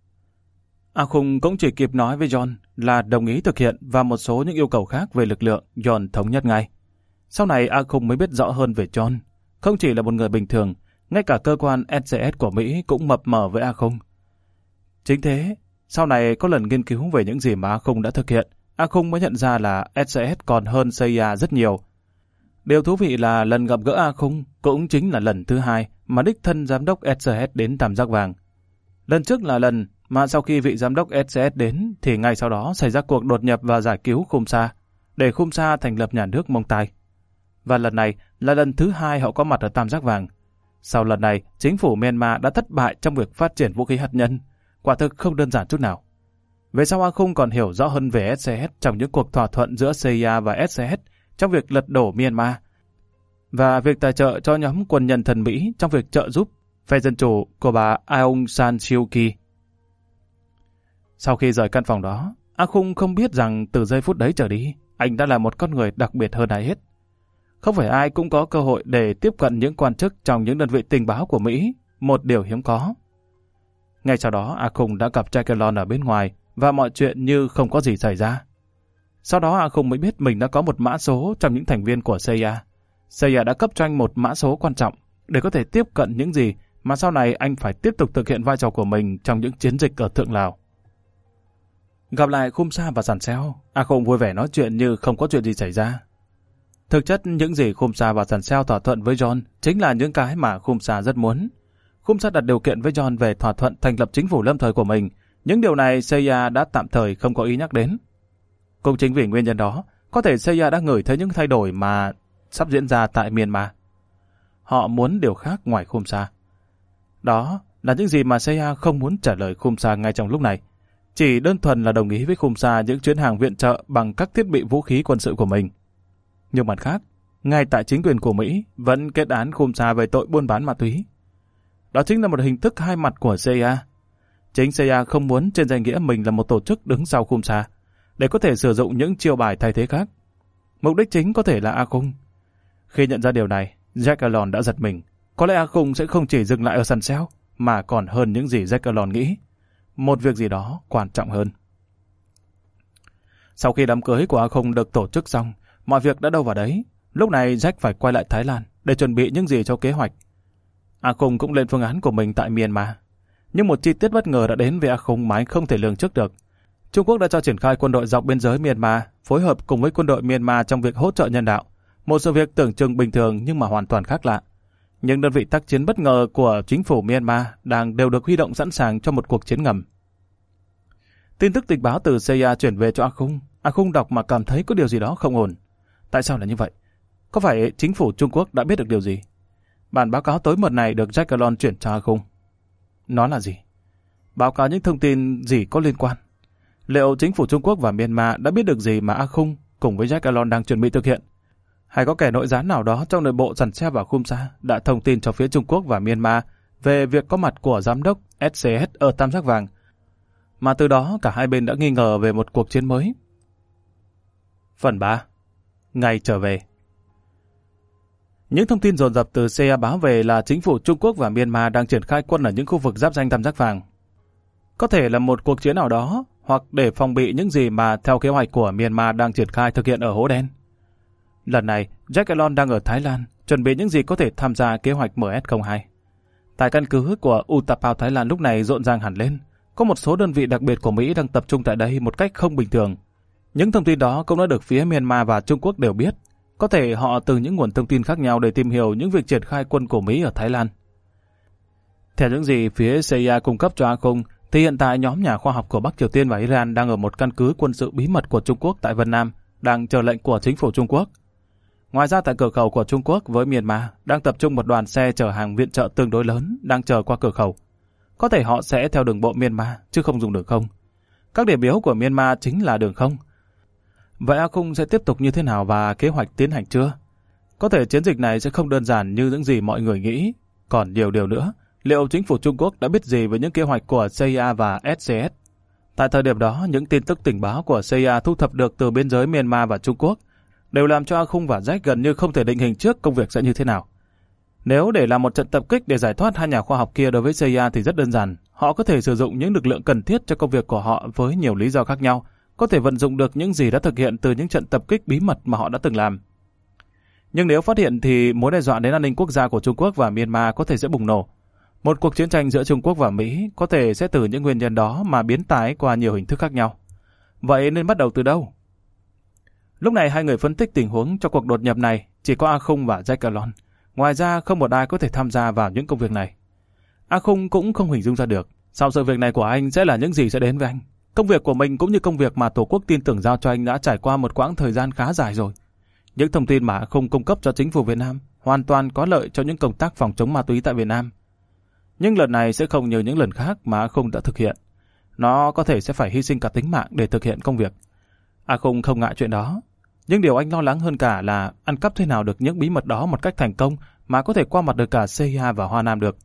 A Khung cũng chỉ kịp nói với John là đồng ý thực hiện và một số những yêu cầu khác về lực lượng. John thống nhất ngay. Sau này A Khung mới biết rõ hơn về John. Không chỉ là một người bình thường, ngay cả cơ quan S C S của Mỹ cũng mập mờ với A Khung. Chính thế, sau này có lần nghiên cứu về những gì mà A Khung đã thực hiện, A Khung mới nhận ra là S C S còn hơn C I A rất nhiều. Điều thú vị là lần gặp gỡ A Khung cũng chính là lần thứ hai mà đích thân giám đốc S C S đến Tam Giác Vàng. Lần trước là lần mà sau khi vị giám đốc S C S đến thì ngay sau đó xảy ra cuộc đột nhập và giải cứu Khum Sa, để Khum Sa thành lập nhà nước Mông Tai. Và lần này là lần thứ hai họ có mặt ở Tam Giác Vàng. Sau lần này, chính phủ Myanmar đã thất bại trong việc phát triển vũ khí hạt nhân, quả thực không đơn giản chút nào. Về sau A Khung còn hiểu rõ hơn về S C S trong những cuộc thỏa thuận giữa C I A và S C S trong việc lật đổ Myanmar, và việc tài trợ cho nhóm quân nhân thân Mỹ trong việc trợ giúp phe dân chủ của bà Aung San Suu Kyi. Sau khi rời căn phòng đó, A Khung không biết rằng từ giây phút đấy trở đi, anh đã là một con người đặc biệt hơn ai hết. Không phải ai cũng có cơ hội để tiếp cận những quan chức trong những đơn vị tình báo của Mỹ, một điều hiếm có. Ngay sau đó, A Khung đã gặp Jacqueline ở bên ngoài và mọi chuyện như không có gì xảy ra. Sau đó A Khung mới biết mình đã có một mã số trong những thành viên của C I A. C I A đã cấp cho anh một mã số quan trọng để có thể tiếp cận những gì mà sau này anh phải tiếp tục thực hiện vai trò của mình trong những chiến dịch ở Thượng Lào. Gặp lại Khum Sa và Sàn Seo, A Khung vui vẻ nói chuyện như không có chuyện gì xảy ra. Thực chất những gì Khum Sa và Sàn Seo thỏa thuận với John chính là những cái mà Khum Sa rất muốn. Khum Sa đặt điều kiện với John về thỏa thuận thành lập chính phủ lâm thời của mình. Những điều này C I A đã tạm thời không có ý nhắc đến. Cũng chính vì nguyên nhân đó, có thể C I A đã ngửi thấy những thay đổi mà sắp diễn ra tại Myanmar. Họ muốn điều khác ngoài Khum Sa. Đó là những gì mà C I A không muốn trả lời Khum Sa ngay trong lúc này. Chỉ đơn thuần là đồng ý với Khum Sa những chuyến hàng viện trợ bằng các thiết bị vũ khí quân sự của mình. Nhưng mặt khác, ngay tại chính quyền của Mỹ vẫn kết án Khum Sa về tội buôn bán ma túy. Đó chính là một hình thức hai mặt của C I A. Chính C I A không muốn trên danh nghĩa mình là một tổ chức đứng sau Khum Sa, để có thể sử dụng những chiêu bài thay thế khác. Mục đích chính có thể là A Khung. Khi nhận ra điều này, Jacqueline đã giật mình. Có lẽ A Khung sẽ không chỉ dừng lại ở Sàn Seo, mà còn hơn những gì Jacqueline nghĩ. Một việc gì đó quan trọng hơn. Sau khi đám cưới của A Khung được tổ chức xong, mọi việc đã đâu vào đấy. Lúc này Jack phải quay lại Thái Lan để chuẩn bị những gì cho kế hoạch. A Khung cũng lên phương án của mình tại Myanmar. Nhưng một chi tiết bất ngờ đã đến với A Khung mà anh không thể lường trước được. Trung Quốc đã cho triển khai quân đội dọc biên giới Myanmar, phối hợp cùng với quân đội Myanmar trong việc hỗ trợ nhân đạo. Một sự việc tưởng chừng bình thường nhưng mà hoàn toàn khác lạ. Những đơn vị tác chiến bất ngờ của chính phủ Myanmar đang đều được huy động sẵn sàng cho một cuộc chiến ngầm. Tin tức tình báo từ C I A chuyển về cho A Khung. A Khung đọc mà cảm thấy có điều gì đó không ổn. Tại sao là như vậy? Có phải chính phủ Trung Quốc đã biết được điều gì? Bản báo cáo tối mật này được Jacqueline chuyển cho A Khung. Nó là gì? báo cáo những thông tin gì có liên quan. Liệu chính phủ Trung Quốc và Myanmar đã biết được gì mà A Khung cùng với Jack Alon đang chuẩn bị thực hiện? Hay có kẻ nội gián nào đó trong nội bộ Sàn Seo và Khum Sa đã thông tin cho phía Trung Quốc và Myanmar về việc có mặt của giám đốc ét xê ét ở Tam Giác Vàng, mà từ đó cả hai bên đã nghi ngờ về một cuộc chiến mới? Phần ba. Ngày trở về. Những thông tin dồn dập từ xê i a báo về là chính phủ Trung Quốc và Myanmar đang triển khai quân ở những khu vực giáp ranh Tam Giác Vàng. Có thể là một cuộc chiến nào đó, hoặc để phòng bị những gì mà theo kế hoạch của Myanmar đang triển khai thực hiện ở Hố Đen. Lần này, Jack Alon đang ở Thái Lan, chuẩn bị những gì có thể tham gia kế hoạch em ét không hai. Tại căn cứ của Utapao Thái Lan lúc này rộn ràng hẳn lên, có một số đơn vị đặc biệt của Mỹ đang tập trung tại đây một cách không bình thường. Những thông tin đó cũng đã được phía Myanmar và Trung Quốc đều biết. Có thể họ từ những nguồn thông tin khác nhau để tìm hiểu những việc triển khai quân của Mỹ ở Thái Lan. Theo những gì phía xê i a cung cấp cho A Khung, thì hiện tại nhóm nhà khoa học của Bắc Triều Tiên và Iran đang ở một căn cứ quân sự bí mật của Trung Quốc tại Vân Nam, đang chờ lệnh của chính phủ Trung Quốc. Ngoài ra tại cửa khẩu của Trung Quốc với Myanmar đang tập trung một đoàn xe chở hàng viện trợ tương đối lớn đang chờ qua cửa khẩu. Có thể họ sẽ theo đường bộ Myanmar chứ không dùng đường không. Các điểm yếu của Myanmar chính là đường không. Vậy A Khung sẽ tiếp tục như thế nào và kế hoạch tiến hành chưa? Có thể chiến dịch này sẽ không đơn giản như những gì mọi người nghĩ. Còn nhiều điều nữa, liệu chính phủ Trung Quốc đã biết gì về những kế hoạch của xê i a và ét xê ét? Tại thời điểm đó, những tin tức tình báo của xê i a thu thập được từ biên giới Myanmar và Trung Quốc đều làm cho A Khung và Jack gần như không thể định hình trước công việc sẽ như thế nào. Nếu để làm một trận tập kích để giải thoát hai nhà khoa học kia đối với xê i a thì rất đơn giản. Họ có thể sử dụng những lực lượng cần thiết cho công việc của họ với nhiều lý do khác nhau, có thể vận dụng được những gì đã thực hiện từ những trận tập kích bí mật mà họ đã từng làm. Nhưng nếu phát hiện thì mối đe dọa đến an ninh quốc gia của Trung Quốc và Myanmar có thể sẽ bùng nổ. Một cuộc chiến tranh giữa Trung Quốc và Mỹ có thể sẽ từ những nguyên nhân đó mà biến tái qua nhiều hình thức khác nhau. Vậy nên bắt đầu từ đâu? Lúc này hai người phân tích tình huống cho cuộc đột nhập này chỉ có A Khung và Jack Alon. Ngoài ra không một ai có thể tham gia vào những công việc này. A Khung cũng không hình dung ra được sau sự việc này của anh sẽ là những gì sẽ đến với anh. Công việc của mình cũng như công việc mà Tổ quốc tin tưởng giao cho anh đã trải qua một quãng thời gian khá dài rồi. Những thông tin mà A Khung cung cấp cho chính phủ Việt Nam hoàn toàn có lợi cho những công tác phòng chống ma túy tại Việt Nam. Nhưng lần này sẽ không như những lần khác mà A Khung đã thực hiện. Nó có thể sẽ phải hy sinh cả tính mạng để thực hiện công việc. A Khung không ngại chuyện đó. Nhưng điều anh lo lắng hơn cả là ăn cắp thế nào được những bí mật đó một cách thành công mà có thể qua mặt được cả xê i a và Hoa Nam được.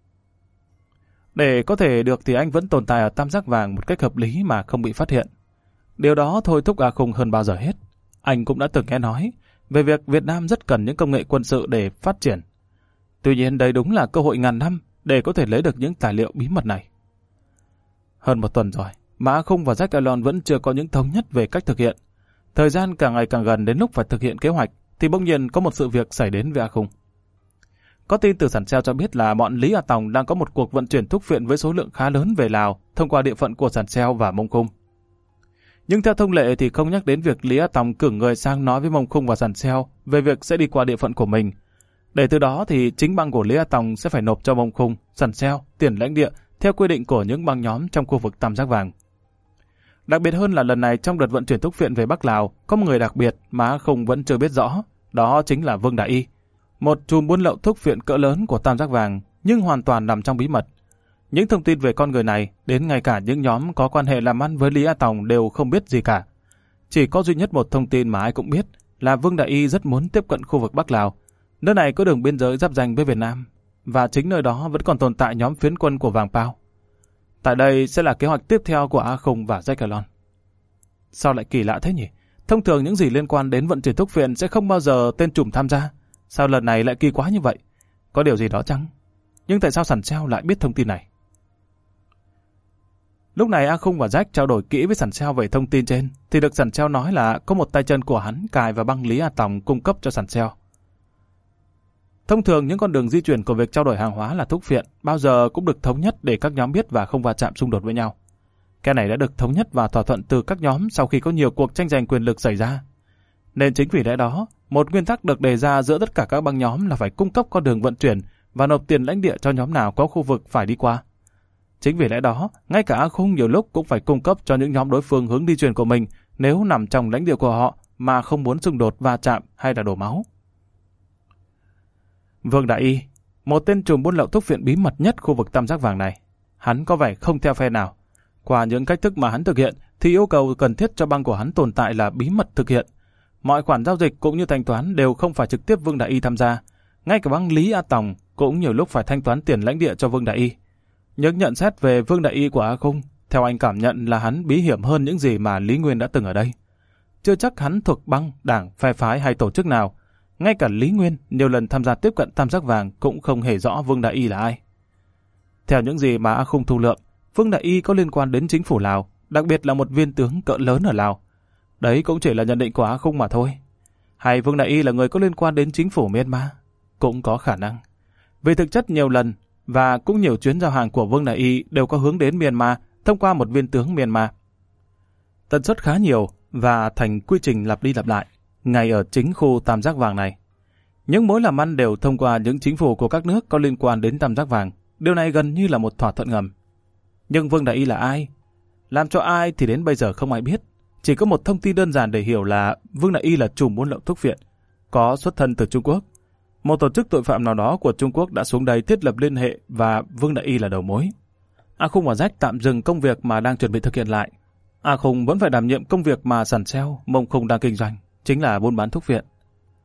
Để có thể được thì anh vẫn tồn tại ở Tam Giác Vàng một cách hợp lý mà không bị phát hiện. Điều đó thôi thúc A Khung hơn bao giờ hết. Anh cũng đã từng nghe nói về việc Việt Nam rất cần những công nghệ quân sự để phát triển. Tuy nhiên đây đúng là cơ hội ngàn năm để có thể lấy được những tài liệu bí mật này. Hơn một tuần rồi mà A Khung và Jack Alon vẫn chưa có những thống nhất về cách thực hiện. Thời gian càng ngày càng gần đến lúc phải thực hiện kế hoạch thì bỗng nhiên có một sự việc xảy đến với A Khung. Có tin từ Sàn Seo cho biết là bọn Lý A Tòng đang có một cuộc vận chuyển thuốc phiện với số lượng khá lớn về Lào thông qua địa phận của Sàn Seo và Mông Khung. Nhưng theo thông lệ thì không nhắc đến việc Lý A Tòng cử người sang nói với Mông Khung và Sàn Seo về việc sẽ đi qua địa phận của mình. Để từ đó thì chính băng của Lý A Tòng sẽ phải nộp cho Mông Khung, Sàn Seo tiền lãnh địa theo quy định của những băng nhóm trong khu vực Tam Giác Vàng. Đặc biệt hơn là lần này trong đợt vận chuyển thuốc phiện về Bắc Lào có một người đặc biệt mà A Khung vẫn chưa biết rõ, đó chính là Vương Đại Y, một chùm buôn lậu thuốc phiện cỡ lớn của Tam Giác Vàng nhưng hoàn toàn nằm trong bí mật. Những thông tin về con người này đến ngay cả những nhóm có quan hệ làm ăn với Lý A Tòng đều không biết gì cả. Chỉ có duy nhất một thông tin mà ai cũng biết là Vương Đại Y rất muốn tiếp cận khu vực Bắc Lào. Nơi này có đường biên giới giáp ranh với Việt Nam và chính nơi đó vẫn còn tồn tại nhóm phiến quân của Vàng Pao. Tại đây sẽ là kế hoạch tiếp theo của A Khung và Jack Alon. Sao lại kỳ lạ thế nhỉ? Thông thường những gì liên quan đến vận chuyển thuốc phiện sẽ không bao giờ tên trùm tham gia. Sao lần này lại kỳ quá như vậy? Có điều gì đó chăng? Nhưng tại sao Sàn Seo lại biết thông tin này? Lúc này A Khung và Jack trao đổi kỹ với Sàn Seo về thông tin trên, thì được Sàn Seo nói là có một tay chân của hắn cài vào băng Lý A Tòng cung cấp cho Sàn Seo. Thông thường những con đường di chuyển của việc trao đổi hàng hóa là thuốc phiện bao giờ cũng được thống nhất để các nhóm biết và không va chạm xung đột với nhau. Cái này đã được thống nhất và thỏa thuận từ các nhóm sau khi có nhiều cuộc tranh giành quyền lực xảy ra. Nên chính vì lẽ đó, một nguyên tắc được đề ra giữa tất cả các băng nhóm là phải cung cấp con đường vận chuyển và nộp tiền lãnh địa cho nhóm nào có khu vực phải đi qua. Chính vì lẽ đó, ngay cả A Khung nhiều lúc cũng phải cung cấp cho những nhóm đối phương hướng đi chuyển của mình nếu nằm trong lãnh địa của họ mà không muốn xung đột va chạm hay là đổ máu. Vương Đại Y, một tên trùm buôn lậu thuốc phiện bí mật nhất khu vực Tam Giác Vàng này. Hắn có vẻ không theo phe nào. Qua những cách thức mà hắn thực hiện thì yêu cầu cần thiết cho băng của hắn tồn tại là bí mật thực hiện. Mọi khoản giao dịch cũng như thanh toán đều không phải trực tiếp Vương Đại Y tham gia. Ngay cả băng Lý A Tòng cũng nhiều lúc phải thanh toán tiền lãnh địa cho Vương Đại Y. Những nhận xét về Vương Đại Y của A Khung, theo anh cảm nhận là hắn bí hiểm hơn những gì mà Lý Nguyên đã từng ở đây. Chưa chắc hắn thuộc băng, đảng, phe phái hay tổ chức nào. Ngay cả Lý Nguyên nhiều lần tham gia tiếp cận Tam Giác Vàng cũng không hề rõ Vương Đại Y là ai. Theo những gì mà A Khung thu lượm, Vương Đại Y có liên quan đến chính phủ Lào, đặc biệt là một viên tướng cỡ lớn ở Lào. Đấy cũng chỉ là nhận định của A Khung mà thôi. Hay Vương Đại Y là người có liên quan đến chính phủ Myanmar? Cũng có khả năng. Vì thực chất nhiều lần và cũng nhiều chuyến giao hàng của Vương Đại Y đều có hướng đến Myanmar thông qua một viên tướng Myanmar. Tần suất khá nhiều và thành quy trình lặp đi lặp lại, ngay ở chính khu Tam Giác Vàng này. Những mối làm ăn đều thông qua những chính phủ của các nước có liên quan đến Tam Giác Vàng. Điều này gần như là một thỏa thuận ngầm. Nhưng Vương Đại Y là ai? Làm cho ai thì đến bây giờ không ai biết. Chỉ có một thông tin đơn giản để hiểu là Vương Đại Y là trùm buôn lậu thuốc viện, có xuất thân từ Trung Quốc. Một tổ chức tội phạm nào đó của Trung Quốc đã xuống đây thiết lập liên hệ và Vương Đại Y là đầu mối. A Khung và Rách tạm dừng công việc mà đang chuẩn bị thực hiện lại. A Khung vẫn phải đảm nhiệm công việc mà Sẵn Seo, Mông Khung đang kinh doanh, chính là buôn bán thuốc viện.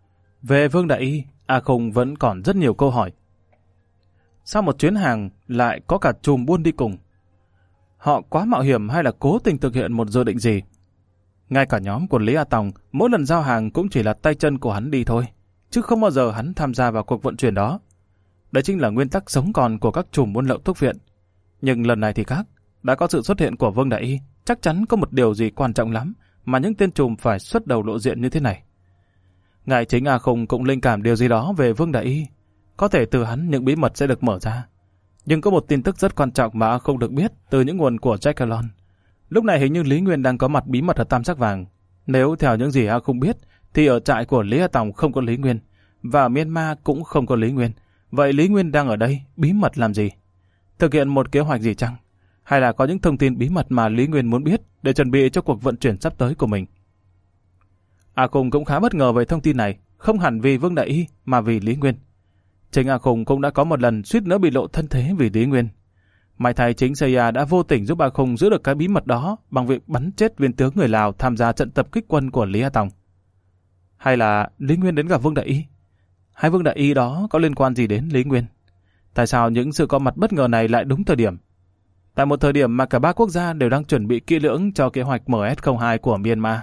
Về Vương Đại Y, A Khung vẫn còn rất nhiều câu hỏi. Sao một chuyến hàng lại có cả trùm buôn đi cùng? Họ quá mạo hiểm hay là cố tình thực hiện một dự định gì? Ngay cả nhóm của Lý A Tòng, mỗi lần giao hàng cũng chỉ là tay chân của hắn đi thôi, chứ không bao giờ hắn tham gia vào cuộc vận chuyển đó. Đấy chính là nguyên tắc sống còn của các trùm buôn lậu thuốc viện. Nhưng lần này thì khác, đã có sự xuất hiện của Vương Đại Y, chắc chắn có một điều gì quan trọng lắm mà những tên trùm phải xuất đầu lộ diện như thế này. Ngài chính A Khung cũng linh cảm điều gì đó về Vương Đại Y. Có thể từ hắn những bí mật sẽ được mở ra. Nhưng có một tin tức rất quan trọng mà A Khung được biết từ những nguồn của Jack Alon. Lúc này hình như Lý Nguyên đang có mặt bí mật ở Tam Giác Vàng. Nếu theo những gì A Khung biết, thì ở trại của Lý A Tòng không có Lý Nguyên, và ở Myanmar cũng không có Lý Nguyên. Vậy Lý Nguyên đang ở đây, bí mật làm gì? Thực hiện một kế hoạch gì chăng? Hay là có những thông tin bí mật mà Lý Nguyên muốn biết để chuẩn bị cho cuộc vận chuyển sắp tới của mình? A Khung cũng khá bất ngờ về thông tin này, không hẳn vì Vương Đại Y mà vì Lý Nguyên. Chính A Khung cũng đã có một lần suýt nữa bị lộ thân thế vì Lý Nguyên. May thay chính xê i a đã vô tình giúp A Khung giữ được cái bí mật đó bằng việc bắn chết viên tướng người Lào tham gia trận tập kích quân của Lý A Tòng. Hay là Lý Nguyên đến gặp Vương Đại Y? Hay Vương Đại Y đó có liên quan gì đến Lý Nguyên? Tại sao những sự có mặt bất ngờ này lại đúng thời điểm? Tại một thời điểm mà cả ba quốc gia đều đang chuẩn bị kỹ lưỡng cho kế hoạch em ét không hai của Myanmar.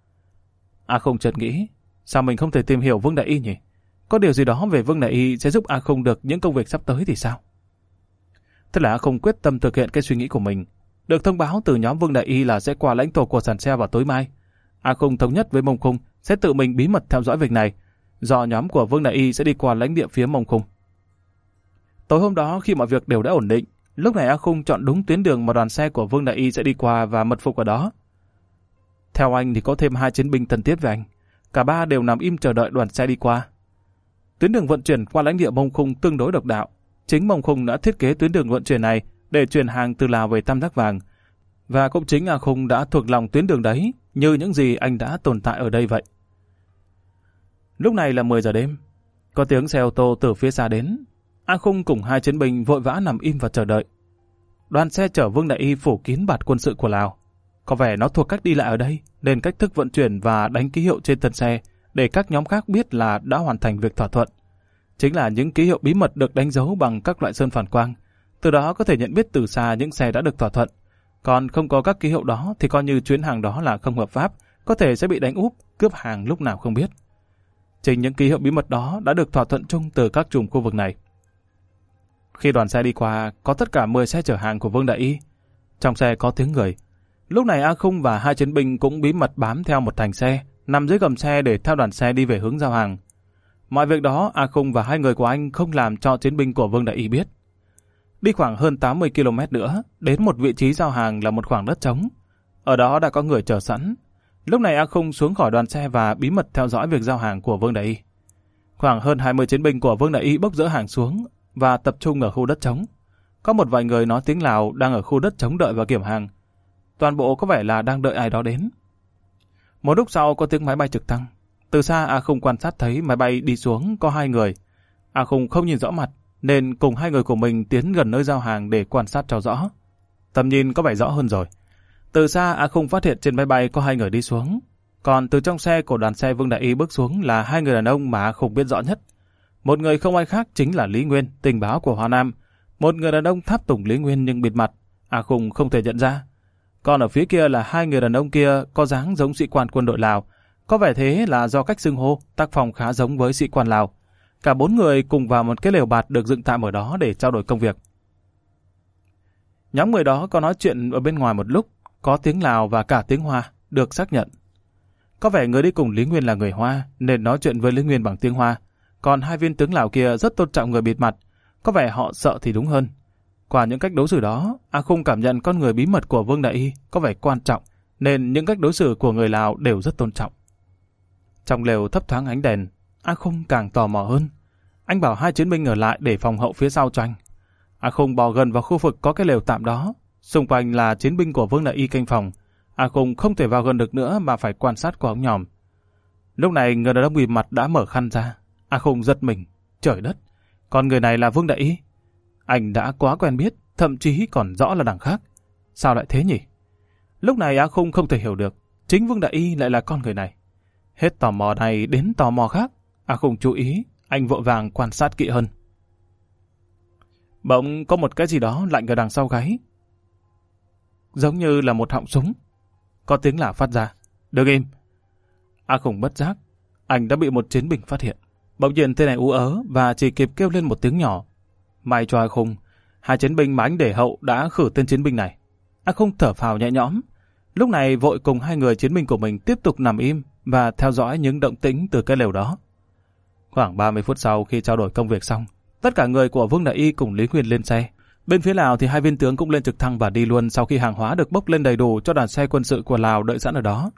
A Khung chợt nghĩ, sao mình không thể tìm hiểu Vương Đại Y nhỉ? Có điều gì đó về Vương Đại Y sẽ giúp A Khung được những công việc sắp tới thì sao? Thế là A Khung quyết tâm thực hiện cái suy nghĩ của mình. Được thông báo từ nhóm Vương Đại Y là sẽ qua lãnh thổ của Sẵn Seo vào tối mai. A Khung thống nhất với Mông Khung sẽ tự mình bí mật theo dõi việc này, do nhóm của Vương Đại Y sẽ đi qua lãnh địa phía Mông Khung. Tối hôm đó khi mọi việc đều đã ổn định, lúc này A Khung chọn đúng tuyến đường mà đoàn xe của Vương Đại Y sẽ đi qua và mật phục ở đó. Theo anh thì có thêm hai chiến binh thân thiết với anh. Cả ba đều nằm im chờ đợi đoàn xe đi qua. Tuyến đường vận chuyển qua lãnh địa Mông Khung tương đối độc đạo. Chính Mông Khung đã thiết kế tuyến đường vận chuyển này để chuyển hàng từ Lào về Tam Giác Vàng. Và cũng chính A Khung đã thuộc lòng tuyến đường đấy như những gì anh đã tồn tại ở đây vậy. Lúc này là mười giờ đêm. Có tiếng xe ô tô từ phía xa đến. A Khung cùng hai chiến binh vội vã nằm im và chờ đợi. Đoàn xe chở Vương Đại Y phủ kín bạt quân sự của Lào. Có vẻ nó thuộc cách đi lại ở đây, nên cách thức vận chuyển và đánh ký hiệu trên thân xe để các nhóm khác biết là đã hoàn thành việc thỏa thuận. Chính là những ký hiệu bí mật được đánh dấu bằng các loại sơn phản quang. Từ đó có thể nhận biết từ xa những xe đã được thỏa thuận. Còn không có các ký hiệu đó thì coi như chuyến hàng đó là không hợp pháp, có thể sẽ bị đánh úp, cướp hàng lúc nào không biết. Chính những ký hiệu bí mật đó đã được thỏa thuận chung từ các chùm khu vực này. Khi đoàn xe đi qua, có tất cả mười xe chở hàng của Vương Đại Y. Trong xe có tiếng người. Lúc này A Khung và hai chiến binh cũng bí mật bám theo một thành xe, nằm dưới gầm xe để theo đoàn xe đi về hướng giao hàng. Mọi việc đó A Khung và hai người của anh không làm cho chiến binh của Vương Đại Y biết. Đi khoảng hơn tám mươi ki lô mét nữa, đến một vị trí giao hàng là một khoảng đất trống. Ở đó đã có người chờ sẵn. Lúc này A Khung xuống khỏi đoàn xe và bí mật theo dõi việc giao hàng của Vương Đại Y. Khoảng hơn hai mươi chiến binh của Vương Đại Y bốc dỡ hàng xuống và tập trung ở khu đất trống. Có một vài người nói tiếng Lào đang ở khu đất trống đợi vào kiểm hàng. Toàn bộ có vẻ là đang đợi ai đó đến. Một lúc sau có tiếng máy bay trực thăng. Từ xa A Khung quan sát thấy máy bay đi xuống có hai người. A Khung không nhìn rõ mặt, nên cùng hai người của mình tiến gần nơi giao hàng để quan sát cho rõ. Tầm nhìn có vẻ rõ hơn rồi. Từ xa A Khung phát hiện trên máy bay có hai người đi xuống. Còn từ trong xe của đoàn xe Vương Đại Y bước xuống là hai người đàn ông mà A Khung biết rõ nhất. Một người không ai khác chính là Lý Nguyên, tình báo của Hoa Nam. Một người đàn ông tháp tùng Lý Nguyên nhưng bịt mặt, A Khung không thể nhận ra. Còn ở phía kia là hai người đàn ông kia có dáng giống sĩ quan quân đội Lào. Có vẻ thế là do cách xưng hô, tác phong khá giống với sĩ quan Lào. Cả bốn người cùng vào một cái lều bạt được dựng tạm ở đó để trao đổi công việc. Nhóm người đó có nói chuyện ở bên ngoài một lúc, có tiếng Lào và cả tiếng Hoa, được xác nhận. Có vẻ người đi cùng Lý Nguyên là người Hoa, nên nói chuyện với Lý Nguyên bằng tiếng Hoa. Còn hai viên tướng Lào kia rất tôn trọng người bịt mặt, có vẻ họ sợ thì đúng hơn. Qua những cách đối xử đó, A Khung cảm nhận con người bí mật của Vương Đại Y có vẻ quan trọng, nên những cách đối xử của người Lào đều rất tôn trọng. Trong lều thấp thoáng ánh đèn, A Khung càng tò mò hơn. Anh bảo hai chiến binh ở lại để phòng hậu phía sau cho anh. A Khung bò gần vào khu vực có cái lều tạm đó. Xung quanh là chiến binh của Vương Đại Y canh phòng. A Khung không thể vào gần được nữa mà phải quan sát qua ống nhòm. Lúc này người đàn ông bịt mặt đã mở khăn ra. A Khung giật mình. Trời đất! Còn người này là Vương Đại Y. Anh đã quá quen biết, thậm chí còn rõ là đằng khác. Sao lại thế nhỉ? Lúc này A Khung không thể hiểu được. Chính Vương Đại Y lại là con người này. Hết tò mò này đến tò mò khác. A Khung chú ý, anh vội vàng quan sát kỹ hơn. Bỗng có một cái gì đó lạnh ở đằng sau gáy. Giống như là một họng súng. Có tiếng lạ phát ra. Đừng im! A Khung bất giác. Anh đã bị một chiến binh phát hiện. Bỗng nhiên tên này ú ớ và chỉ kịp kêu lên một tiếng nhỏ. May cho A Khung, hai chiến binh mà anh để hậu đã khử tên chiến binh này. A Khung thở phào nhẹ nhõm. Lúc này vội cùng hai người chiến binh của mình tiếp tục nằm im và theo dõi những động tĩnh từ cái lều đó. Khoảng ba mươi phút sau khi trao đổi công việc xong, tất cả người của Vương Đại Y cùng Lý Nguyên lên xe. Bên phía Lào thì hai viên tướng cũng lên trực thăng và đi luôn sau khi hàng hóa được bốc lên đầy đủ cho đoàn xe quân sự của Lào đợi sẵn ở đó.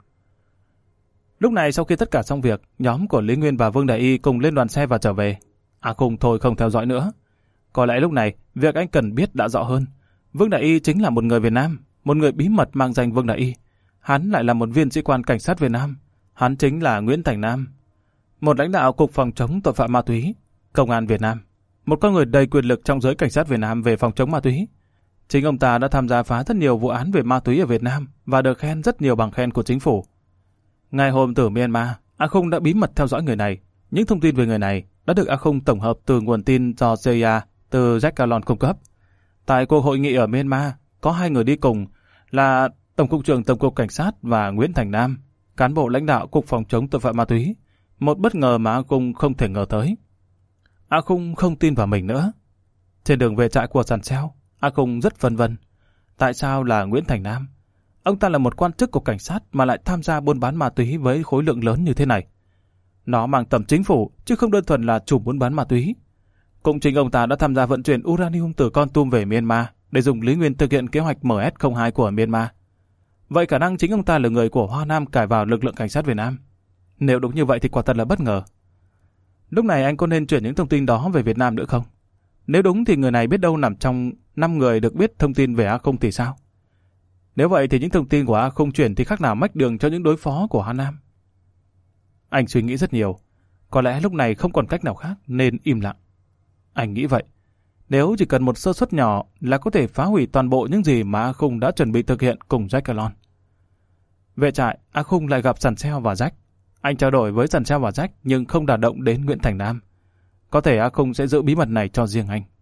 Lúc này sau khi tất cả xong việc, nhóm của Lý Nguyên và Vương Đại Y cùng lên đoàn xe và trở về. A Khung thôi không theo dõi nữa. Có lẽ lúc này, việc anh cần biết đã rõ hơn. Vương Đại Y chính là một người Việt Nam, một người bí mật mang danh Vương Đại Y. Hắn lại là một viên sĩ quan cảnh sát Việt Nam. Hắn chính là Nguyễn Thành Nam, một lãnh đạo Cục Phòng chống tội phạm ma túy, Công an Việt Nam. Một con người đầy quyền lực trong giới cảnh sát Việt Nam về phòng chống ma túy. Chính ông ta đã tham gia phá rất nhiều vụ án về ma túy ở Việt Nam và được khen rất nhiều bằng khen của chính phủ. Ngày hôm từ Myanmar, A Khung đã bí mật theo dõi người này. Những thông tin về người này đã được A Khung tổng hợp từ nguồn tin do xê i a từ Jack Gallon cung cấp. Tại cuộc hội nghị ở Myanmar, có hai người đi cùng là Tổng cục trưởng Tổng cục Cảnh sát và Nguyễn Thành Nam, cán bộ lãnh đạo Cục Phòng chống tội phạm ma túy. Một bất ngờ mà A Khung không thể ngờ tới. A Khung không tin vào mình nữa. Trên đường về trại của Sàn Xeo, A Khung rất phân vân. Tại sao là Nguyễn Thành Nam? Ông ta là một quan chức của cảnh sát mà lại tham gia buôn bán ma túy với khối lượng lớn như thế này. Nó mang tầm chính phủ, chứ không đơn thuần là chủ buôn bán ma túy. Cũng chính ông ta đã tham gia vận chuyển uranium từ Kon Tum về Myanmar để dùng Lý Nguyên thực hiện kế hoạch M S không hai của Myanmar. Vậy khả năng chính ông ta là người của Hoa Nam cải vào lực lượng cảnh sát Việt Nam. Nếu đúng như vậy thì quả thật là bất ngờ. Lúc này anh có nên chuyển những thông tin đó về Việt Nam nữa không? Nếu đúng thì người này biết đâu nằm trong năm người được biết thông tin về A Khung thì sao? Nếu vậy thì những thông tin của A Khung chuyển thì khác nào mách đường cho những đối phó của Hoa Nam. Anh suy nghĩ rất nhiều. Có lẽ lúc này không còn cách nào khác nên im lặng. Anh nghĩ vậy. Nếu chỉ cần một sơ suất nhỏ là có thể phá hủy toàn bộ những gì mà A Khung đã chuẩn bị thực hiện cùng Jack Gallon. Về trại, A Khung lại gặp Sàn Xeo và Jack. Anh trao đổi với Sàn Xeo và Jack nhưng không đả động đến Nguyễn Thành Nam. Có thể A Khung sẽ giữ bí mật này cho riêng anh.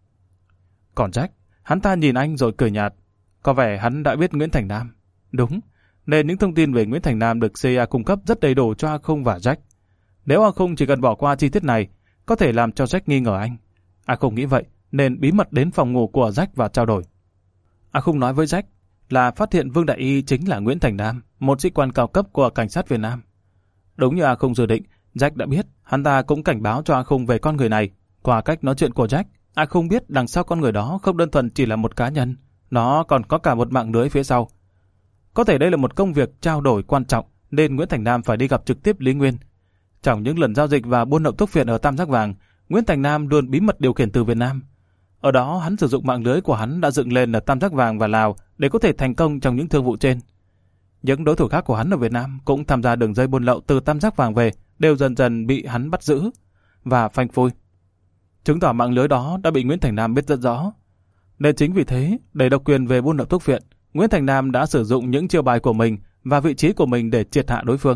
Còn Jack, hắn ta nhìn anh rồi cười nhạt. Có vẻ hắn đã biết Nguyễn Thành Nam. Đúng, nên những thông tin về Nguyễn Thành Nam được xê i a cung cấp rất đầy đủ cho A Khung và Jack. Nếu A Khung chỉ cần bỏ qua chi tiết này, có thể làm cho Jack nghi ngờ anh. A Khung nghĩ vậy, nên bí mật đến phòng ngủ của Jack và trao đổi. A Khung nói với Jack là phát hiện Vương Đại Y chính là Nguyễn Thành Nam, một sĩ quan cao cấp của cảnh sát Việt Nam. Đúng như A Khung dự định, Jack đã biết, hắn ta cũng cảnh báo cho A Khung về con người này. Qua cách nói chuyện của Jack, A Khung biết đằng sau con người đó không đơn thuần chỉ là một cá nhân, nó còn có cả một mạng lưới phía sau. Có thể đây là một công việc trao đổi quan trọng nên Nguyễn Thành Nam phải đi gặp trực tiếp Lý Nguyên. Trong những lần giao dịch và buôn lậu thuốc phiện ở Tam Giác Vàng, Nguyễn Thành Nam luôn bí mật điều khiển từ Việt Nam. Ở đó hắn sử dụng mạng lưới của hắn đã dựng lên ở Tam Giác Vàng và Lào để có thể thành công trong những thương vụ trên. Những đối thủ khác của hắn ở Việt Nam cũng tham gia đường dây buôn lậu từ Tam Giác Vàng về, đều dần dần bị hắn bắt giữ và phanh phui. chứng tỏ mạng lưới đó đã bị Nguyễn Thành Nam biết rất rõ. Nên chính vì thế, để độc quyền về buôn lậu thuốc viện, Nguyễn Thành Nam đã sử dụng những chiêu bài của mình và vị trí của mình để triệt hạ đối phương.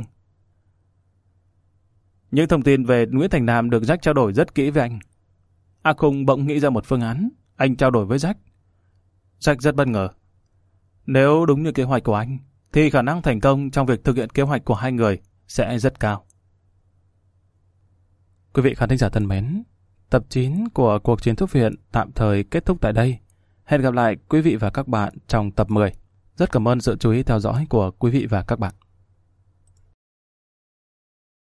Những thông tin về Nguyễn Thành Nam được Jack trao đổi rất kỹ với anh. A Khung bỗng nghĩ ra một phương án, anh trao đổi với Jack. Jack rất bất ngờ. Nếu đúng như kế hoạch của anh, thì khả năng thành công trong việc thực hiện kế hoạch của hai người sẽ rất cao. Quý vị khán thính giả thân mến, tập chín của Cuộc chiến thuốc viện tạm thời kết thúc tại đây. Hẹn gặp lại quý vị và các bạn trong tập mười. Rất cảm ơn sự chú ý theo dõi của quý vị và các bạn.